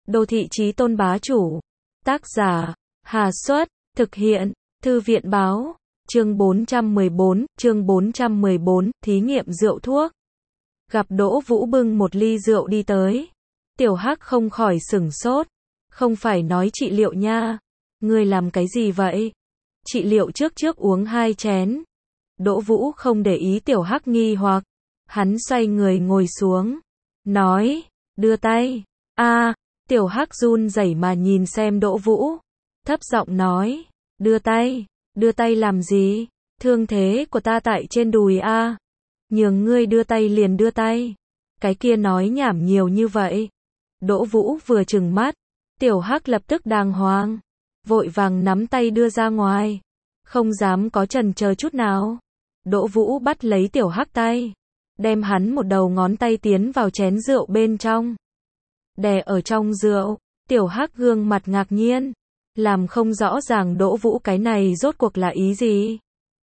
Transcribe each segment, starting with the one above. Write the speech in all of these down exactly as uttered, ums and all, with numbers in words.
Đô thị chí tôn bá chủ. Tác giả, Hà Xuất, thực hiện, Thư viện báo, chương bốn trăm mười bốn, chương bốn trăm mười bốn, thí nghiệm rượu thuốc. Gặp Đỗ Vũ bưng một ly rượu đi tới. Tiểu Hắc không khỏi sửng sốt. Không phải nói trị liệu nha. Ngươi làm cái gì vậy? Trị liệu trước trước uống hai chén. Đỗ Vũ không để ý Tiểu Hắc nghi hoặc. Hắn xoay người ngồi xuống. Nói, đưa tay. A, Tiểu Hắc run rẩy mà nhìn xem Đỗ Vũ. Thấp giọng nói, đưa tay. Đưa tay làm gì? Thương thế của ta tại trên đùi a. Nhường ngươi đưa tay liền đưa tay. Cái kia nói nhảm nhiều như vậy. Đỗ Vũ vừa trừng mắt. Tiểu Hắc lập tức đàng hoàng. Vội vàng nắm tay đưa ra ngoài. Không dám có chần chờ chút nào. Đỗ Vũ bắt lấy Tiểu Hắc tay. Đem hắn một đầu ngón tay tiến vào chén rượu bên trong. Đè ở trong rượu. Tiểu Hắc gương mặt ngạc nhiên. Làm không rõ ràng Đỗ Vũ cái này rốt cuộc là ý gì.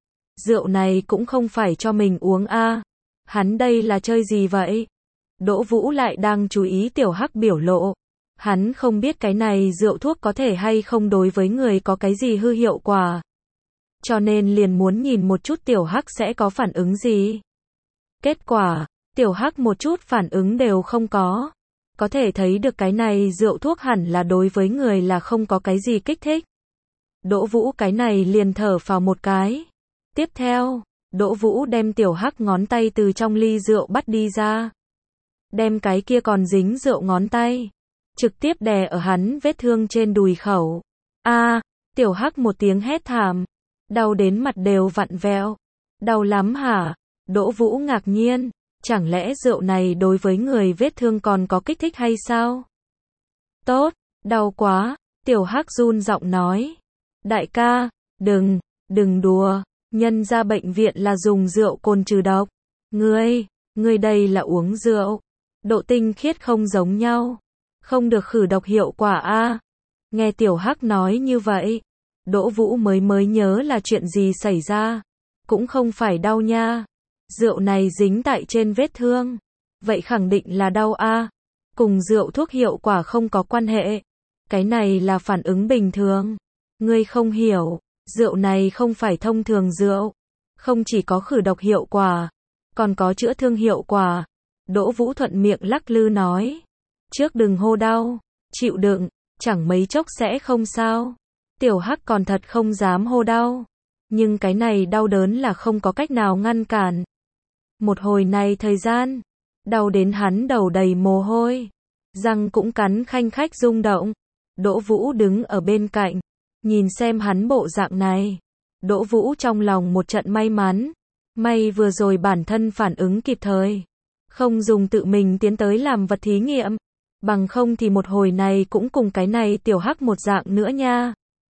Rượu này cũng không phải cho mình uống a. Hắn đây là chơi gì vậy? Đỗ Vũ lại đang chú ý Tiểu Hắc biểu lộ. Hắn không biết cái này rượu thuốc có thể hay không đối với người có cái gì hư hiệu quả. Cho nên liền muốn nhìn một chút Tiểu Hắc sẽ có phản ứng gì. Kết quả, Tiểu Hắc một chút phản ứng đều không có. Có thể thấy được cái này rượu thuốc hẳn là đối với người là không có cái gì kích thích. Đỗ Vũ cái này liền thở phào một cái. Tiếp theo, Đỗ Vũ đem Tiểu Hắc ngón tay từ trong ly rượu bắt đi ra. Đem cái kia còn dính rượu ngón tay. Trực tiếp đè ở hắn vết thương trên đùi khẩu. A, Tiểu Hắc một tiếng hét thảm. Đau đến mặt đều vặn vẹo. Đau lắm hả? Đỗ Vũ ngạc nhiên. Chẳng lẽ rượu này đối với người vết thương còn có kích thích hay sao? Tốt, đau quá. Tiểu Hắc run giọng nói. Đại ca, đừng, đừng đùa. Nhân ra bệnh viện là dùng rượu cồn trừ độc. Ngươi, ngươi đây là uống rượu. Độ tinh khiết không giống nhau. Không được khử độc hiệu quả a. Nghe Tiểu Hắc nói như vậy. Đỗ Vũ mới mới nhớ là chuyện gì xảy ra. Cũng không phải đau nha. Rượu này dính tại trên vết thương. Vậy khẳng định là đau a. Cùng rượu thuốc hiệu quả không có quan hệ. Cái này là phản ứng bình thường. Ngươi không hiểu. Rượu này không phải thông thường rượu. Không chỉ có khử độc hiệu quả. Còn có chữa thương hiệu quả. Đỗ Vũ thuận miệng lắc lư nói. Trước đừng hô đau. Chịu đựng. Chẳng mấy chốc sẽ không sao. Tiểu Hắc còn thật không dám hô đau. Nhưng cái này đau đớn là không có cách nào ngăn cản. Một hồi này thời gian. Đau đến hắn đầu đầy mồ hôi. Răng cũng cắn khanh khách rung động. Đỗ Vũ đứng ở bên cạnh. Nhìn xem hắn bộ dạng này. Đỗ Vũ trong lòng một trận may mắn. May vừa rồi bản thân phản ứng kịp thời. Không dùng tự mình tiến tới làm vật thí nghiệm. Bằng không thì một hồi này cũng cùng cái này Tiểu Hắc một dạng nữa nha.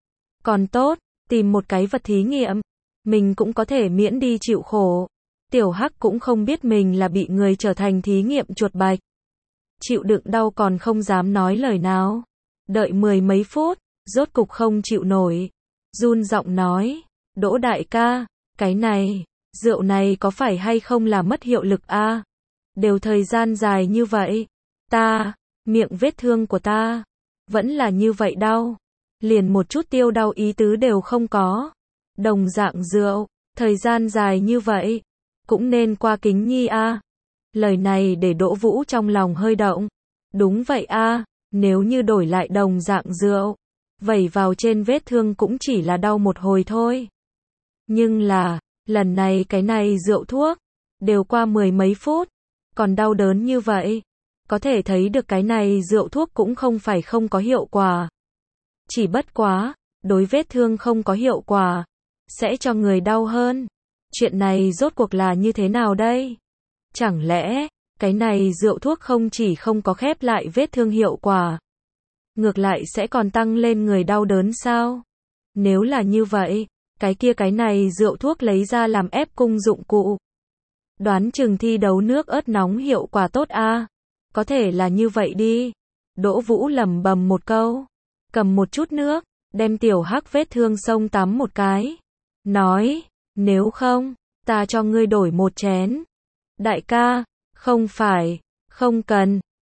Còn tốt, tìm một cái vật thí nghiệm. Mình cũng có thể miễn đi chịu khổ. Tiểu Hắc cũng không biết mình là bị người trở thành thí nghiệm chuột bạch. Chịu đựng đau còn không dám nói lời nào. Đợi mười mấy phút, rốt cục không chịu nổi. Run giọng nói, Đỗ đại ca, cái này, rượu này có phải hay không là mất hiệu lực a? Đều thời gian dài như vậy. Ta, miệng vết thương của ta, vẫn là như vậy đau. Liền một chút tiêu đau ý tứ đều không có. Đồng dạng rượu, thời gian dài như vậy. Cũng nên qua kính nhi a. Lời này để Đỗ Vũ trong lòng hơi động. Đúng vậy a, nếu như đổi lại đồng dạng rượu. Vẩy vào trên vết thương cũng chỉ là đau một hồi thôi. Nhưng là, lần này cái này rượu thuốc. Đều qua mười mấy phút. Còn đau đớn như vậy. Có thể thấy được cái này rượu thuốc cũng không phải không có hiệu quả. Chỉ bất quá, đối vết thương không có hiệu quả. Sẽ cho người đau hơn. Chuyện này rốt cuộc là như thế nào đây? Chẳng lẽ, cái này rượu thuốc không chỉ không có khép lại vết thương hiệu quả. Ngược lại sẽ còn tăng lên người đau đớn sao? Nếu là như vậy, cái kia cái này rượu thuốc lấy ra làm ép cung dụng cụ. Đoán chừng thi đấu nước ớt nóng hiệu quả tốt a. Có thể là như vậy đi. Đỗ Vũ lẩm bẩm một câu. Cầm một chút nước, đem Tiểu Hắc vết thương xông tắm một cái. Nói, nếu không, ta cho ngươi đổi một chén. Đại ca, không phải, không cần.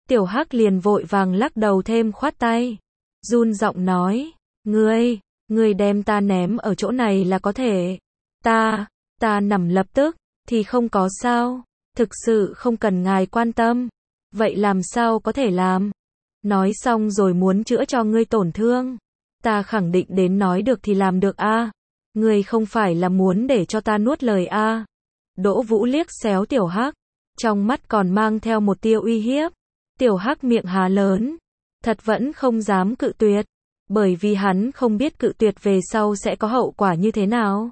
Tiểu Hắc liền vội vàng lắc đầu thêm khoát tay. Run giọng nói, ngươi, ngươi đem ta ném ở chỗ này là có thể. Ta, ta nằm lập tức, thì không có sao. Thực sự không cần ngài quan tâm. Vậy làm sao có thể làm? Nói xong rồi muốn chữa cho ngươi tổn thương. Ta khẳng định đến nói được thì làm được a. Ngươi không phải là muốn để cho ta nuốt lời a. Đỗ Vũ liếc xéo Tiểu Hắc, trong mắt còn mang theo một tia uy hiếp. Tiểu Hắc miệng há lớn, thật vẫn không dám cự tuyệt, bởi vì hắn không biết cự tuyệt về sau sẽ có hậu quả như thế nào.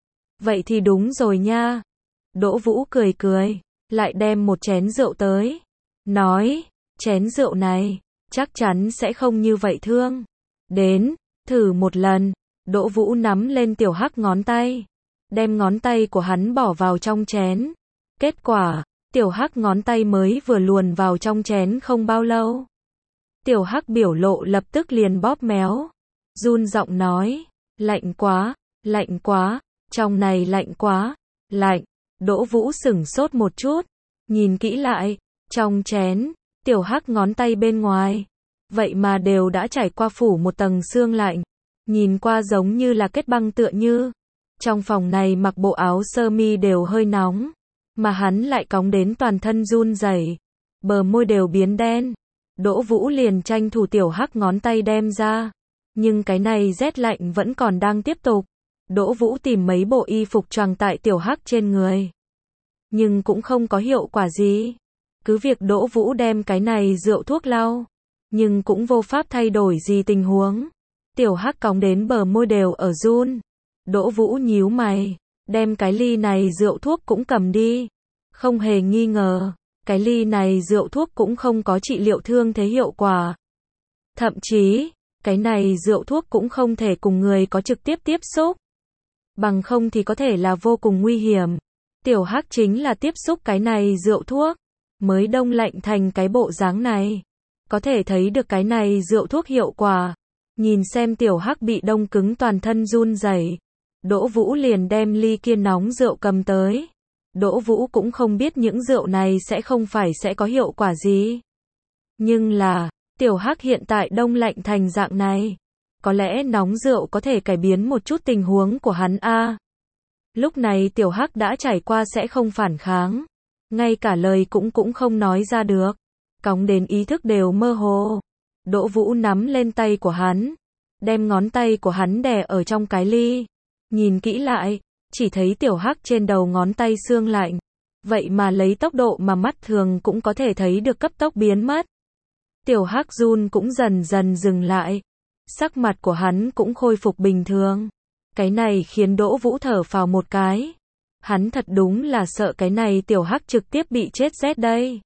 Vậy thì đúng rồi nha. Đỗ Vũ cười cười, lại đem một chén rượu tới, nói, chén rượu này, chắc chắn sẽ không như vậy thương. Đến, thử một lần. Đỗ Vũ nắm lên Tiểu Hắc ngón tay, đem ngón tay của hắn bỏ vào trong chén. Kết quả, Tiểu Hắc ngón tay mới vừa luồn vào trong chén không bao lâu. Tiểu Hắc biểu lộ lập tức liền bóp méo, run giọng nói, lạnh quá, lạnh quá, trong này lạnh quá, lạnh. Đỗ Vũ sửng sốt một chút, nhìn kỹ lại, trong chén, Tiểu Hắc ngón tay bên ngoài, vậy mà đều đã trải qua phủ một tầng sương lạnh, nhìn qua giống như là kết băng tựa như. Trong phòng này mặc bộ áo sơ mi đều hơi nóng, mà hắn lại cóng đến toàn thân run rẩy, bờ môi đều biến đen. Đỗ Vũ liền tranh thủ Tiểu Hắc ngón tay đem ra, nhưng cái này rét lạnh vẫn còn đang tiếp tục. Đỗ Vũ tìm mấy bộ y phục choàng tại Tiểu Hắc trên người, nhưng cũng không có hiệu quả gì. Cứ việc Đỗ Vũ đem cái này rượu thuốc lau, nhưng cũng vô pháp thay đổi gì tình huống. Tiểu Hắc cóng đến bờ môi đều ở run. Đỗ Vũ nhíu mày, đem cái ly này rượu thuốc cũng cầm đi. Không hề nghi ngờ, cái ly này rượu thuốc cũng không có trị liệu thương thế hiệu quả. Thậm chí, cái này rượu thuốc cũng không thể cùng người có trực tiếp tiếp xúc. Bằng không thì có thể là vô cùng nguy hiểm. Tiểu Hắc chính là tiếp xúc cái này rượu thuốc, mới đông lạnh thành cái bộ dáng này. Có thể thấy được cái này rượu thuốc hiệu quả. Nhìn xem Tiểu Hắc bị đông cứng toàn thân run rẩy, Đỗ Vũ liền đem ly kia nóng rượu cầm tới. Đỗ Vũ cũng không biết những rượu này sẽ không phải sẽ có hiệu quả gì. Nhưng là, Tiểu Hắc hiện tại đông lạnh thành dạng này, có lẽ nóng rượu có thể cải biến một chút tình huống của hắn a. Lúc này Tiểu Hắc đã trải qua sẽ không phản kháng, ngay cả lời cũng cũng không nói ra được, cóng đến ý thức đều mơ hồ. Đỗ Vũ nắm lên tay của hắn, đem ngón tay của hắn đè ở trong cái ly. Nhìn kỹ lại, chỉ thấy Tiểu Hắc trên đầu ngón tay sương lạnh, vậy mà lấy tốc độ mà mắt thường cũng có thể thấy được cấp tốc biến mất. Tiểu Hắc run cũng dần dần dừng lại, sắc mặt của hắn cũng khôi phục bình thường. Cái này khiến Đỗ Vũ thở phào một cái. Hắn thật đúng là sợ cái này Tiểu Hắc trực tiếp bị chết rét đây.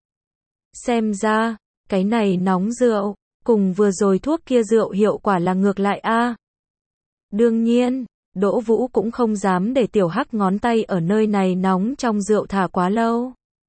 Xem ra, cái này nóng rượu, cùng vừa rồi thuốc kia rượu hiệu quả là ngược lại a. Đương nhiên, Đỗ Vũ cũng không dám để Tiểu Hắc ngón tay ở nơi này nóng trong rượu thả quá lâu.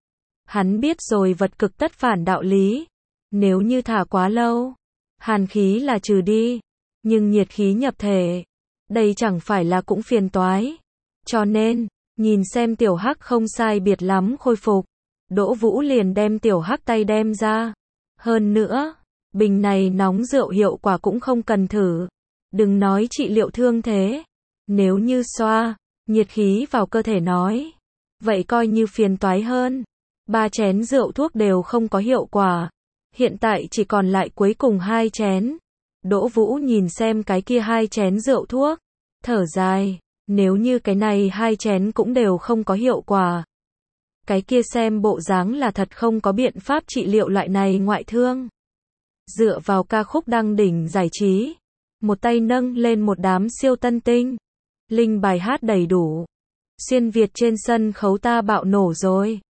Hắn biết rồi vật cực tất phản đạo lý. Nếu như thả quá lâu, hàn khí là trừ đi, nhưng nhiệt khí nhập thể, đây chẳng phải là cũng phiền toái. Cho nên, nhìn xem Tiểu Hắc không sai biệt lắm khôi phục, Đỗ Vũ liền đem Tiểu Hắc tay đem ra. Hơn nữa, bình này nóng rượu hiệu quả cũng không cần thử. Đừng nói trị liệu thương thế, nếu như xoa nhiệt khí vào cơ thể nói, vậy coi như phiền toái hơn. Ba chén rượu thuốc đều không có hiệu quả, hiện tại chỉ còn lại cuối cùng hai chén. Đỗ Vũ nhìn xem cái kia hai chén rượu thuốc, thở dài, nếu như cái này hai chén cũng đều không có hiệu quả, cái kia xem bộ dáng là thật không có biện pháp trị liệu loại này ngoại thương. Dựa vào ca khúc đăng đỉnh giải trí, một tay nâng lên một đám siêu tân tinh, linh bài hát đầy đủ, xuyên Việt trên sân khấu ta bạo nổ rồi.